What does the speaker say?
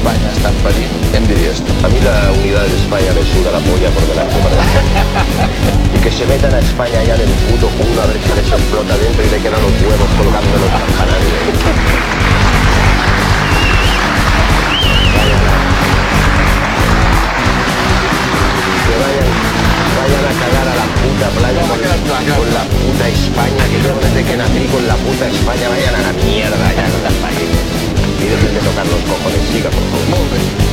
España está en perill, hem de dir esto. A mí la unidad de España me suda la polla por delante. Y que se metan a España ya del puto culo a ver si les explota dentro y le quedan los huevos colgando en los campanarios. Que vayan a cagar a la puta playa con la puta España, que yo desde que nací con la puta España, vayan a la mierda ya con las países. Y dejen de tocar los cojones, siga por favor.